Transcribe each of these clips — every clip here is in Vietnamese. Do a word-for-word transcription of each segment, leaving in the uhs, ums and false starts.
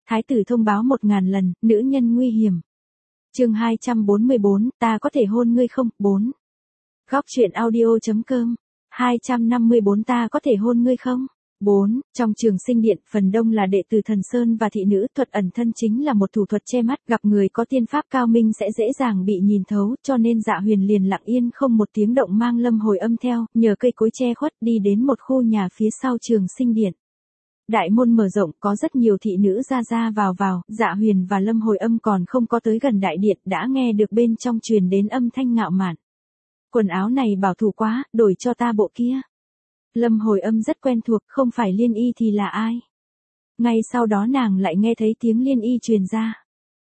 Thái tử thông báo một ngàn lần, nữ nhân nguy hiểm. Chương hai trăm bốn mươi bốn, ta có thể hôn ngươi không? bốn. Góc truyện audio chấm com. hai trăm năm mươi bốn ta có thể hôn ngươi không? bốn. Trong trường sinh điện, phần đông là đệ tử thần sơn và thị nữ, thuật ẩn thân chính là một thủ thuật che mắt, gặp người có tiên pháp cao minh sẽ dễ dàng bị nhìn thấu, cho nên Dạ Huyền liền lặng yên không một tiếng động mang Lâm Hồi Âm theo, nhờ cây cối che khuất đi đến một khu nhà phía sau trường sinh điện. Đại môn mở rộng, có rất nhiều thị nữ ra ra vào vào, Dạ Huyền và Lâm Hồi Âm còn không có tới gần đại điện, đã nghe được bên trong truyền đến âm thanh ngạo mạn. Quần áo này bảo thủ quá, đổi cho ta bộ kia. Lâm Hồi Âm rất quen thuộc, không phải Liên Y thì là ai? Ngay sau đó nàng lại nghe thấy tiếng Liên Y truyền ra.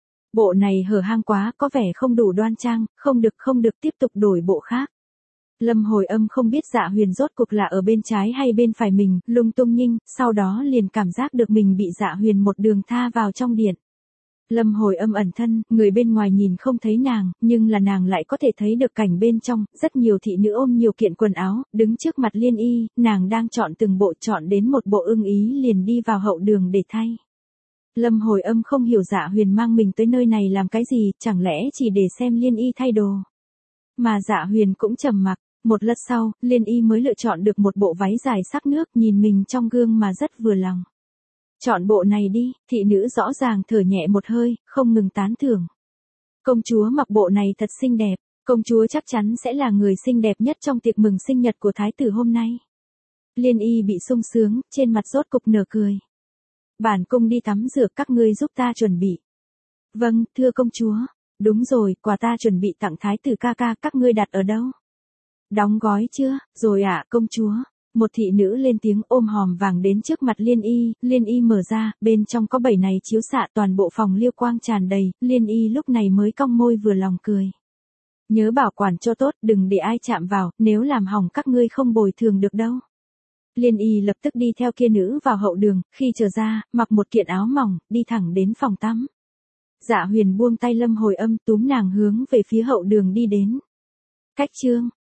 Bộ này hở hang quá, có vẻ không đủ đoan trang, không được không được tiếp tục đổi bộ khác. Lâm Hồi Âm không biết Dạ Huyền rốt cuộc là ở bên trái hay bên phải mình, lung tung nhinh, sau đó liền cảm giác được mình bị Dạ Huyền một đường tha vào trong điện. Lâm Hồi Âm ẩn thân, người bên ngoài nhìn không thấy nàng, nhưng là nàng lại có thể thấy được cảnh bên trong, rất nhiều thị nữ ôm nhiều kiện quần áo, đứng trước mặt Liên Y, nàng đang chọn từng bộ, chọn đến một bộ ưng ý liền đi vào hậu đường để thay. Lâm Hồi Âm không hiểu Dạ Huyền mang mình tới nơi này làm cái gì, chẳng lẽ chỉ để xem Liên Y thay đồ. Mà Dạ Huyền cũng trầm mặc, một lát sau, Liên Y mới lựa chọn được một bộ váy dài sắc nước, nhìn mình trong gương mà rất vừa lòng. Chọn bộ này đi, thị nữ rõ ràng thở nhẹ một hơi, không ngừng tán thưởng. Công chúa mặc bộ này thật xinh đẹp, công chúa chắc chắn sẽ là người xinh đẹp nhất trong tiệc mừng sinh nhật của thái tử hôm nay. Liên Y bị sung sướng, trên mặt rốt cục nở cười. Bản cung đi tắm rửa, các ngươi giúp ta chuẩn bị. Vâng, thưa công chúa. Đúng rồi, quà ta chuẩn bị tặng thái tử ca ca, các ngươi đặt ở đâu? Đóng gói chưa? Rồi ạ, à, công chúa. Một thị nữ lên tiếng ôm hòm vàng đến trước mặt Liên Y, Liên Y mở ra, bên trong có bảy này chiếu xạ, toàn bộ phòng liêu quang tràn đầy, Liên Y lúc này mới cong môi vừa lòng cười. Nhớ bảo quản cho tốt, đừng để ai chạm vào, nếu làm hỏng các ngươi không bồi thường được đâu. Liên Y lập tức đi theo kia nữ vào hậu đường, khi trở ra, mặc một kiện áo mỏng, đi thẳng đến phòng tắm. Dạ Huyền buông tay Lâm Hồi Âm túm nàng hướng về phía hậu đường đi đến. Cách chương